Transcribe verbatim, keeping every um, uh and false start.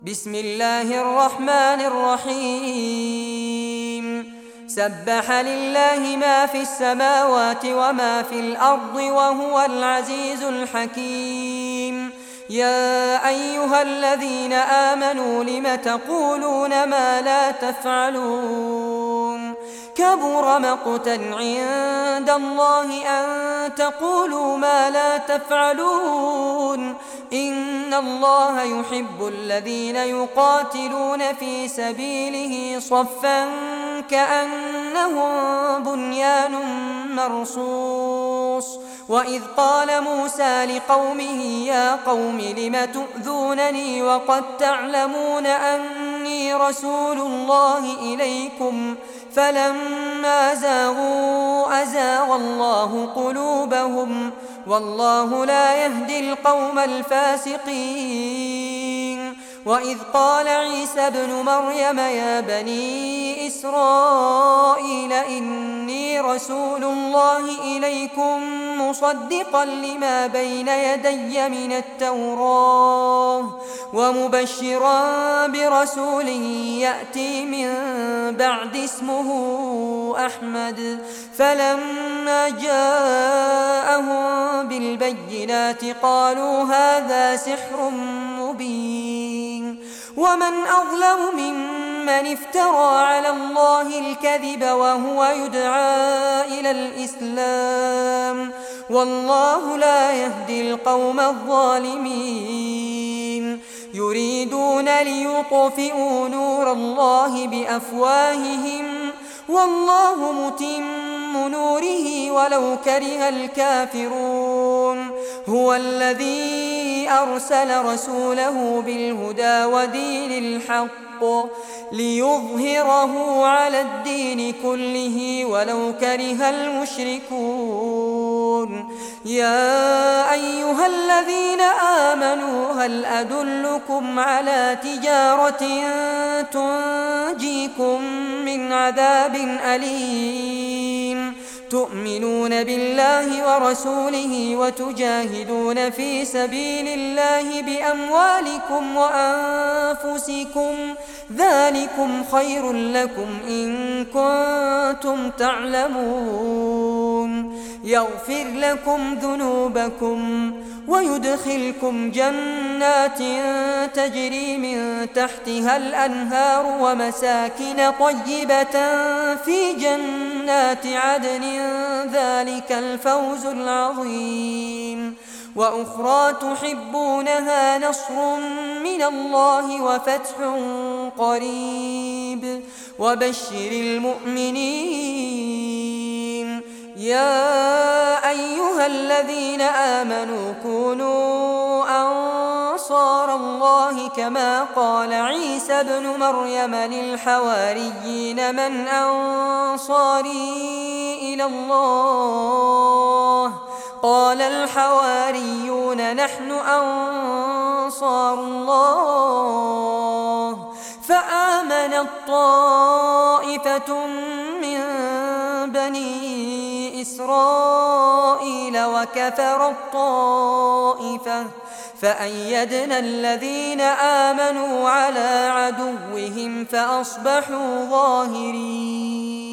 بسم الله الرحمن الرحيم سبح لله ما في السماوات وما في الأرض وهو العزيز الحكيم يا أيها الذين آمنوا لم تقولون ما لا تفعلون كبر مقتا عند الله أن تقولوا ما لا تفعلون إن الله يحب الذين يقاتلون في سبيله صفا كأنهم بنيان مرصوص وإذ قال موسى لقومه يا قوم لم تؤذونني وقد تعلمون أني رسول الله إليكم فلما زاغوا أزاغ الله قلوبهم والله لا يهدي القوم الفاسقين وإذ قال عيسى ابن مريم يا بني إسرائيل إني رسول الله إليكم مصدقا لما بين يدي من التوراة ومبشرا برسول يأتي من بعد اسمه أحمد فلما جاءهم بالبينات قالوا هذا سحر مبين ومن أظلم ممن افترى على الله الكذب وهو يدعى إلى الإسلام والله لا يهدي القوم الظالمين يريدون ليطفئوا نور الله بأفواههم والله متم نوره ولو كره الكافرون هو الذي أرسل رسوله بالهدى ودين الحق ليظهره على الدين كله ولو كره المشركون يا أيها الذين آمنوا هل أدلكم على تجارة تنجيكم من عذاب أليم تؤمنون بالله ورسوله وتجاهدون في سبيل الله بأموالكم وأنفسكم ذلكم خير لكم إن كنتم تعلمون يغفر لكم ذنوبكم ويدخلكم جنات تجري من تحتها الأنهار ومساكن طيبة في جنات عدن ذلك الفوز العظيم وأخرى تحبونها نصر من الله وفتح قريب وبشر المؤمنين يا أيها الذين آمنوا كونوا أنصار الله كما قال عيسى ابن مريم للحواريين من أنصاري إلى الله قال الحواريون نحن أنصار الله فآمنت طائفة من بني إسرائيل وكفرت طائفة فأيدنا الذين آمنوا على عدوهم فأصبحوا ظاهرين.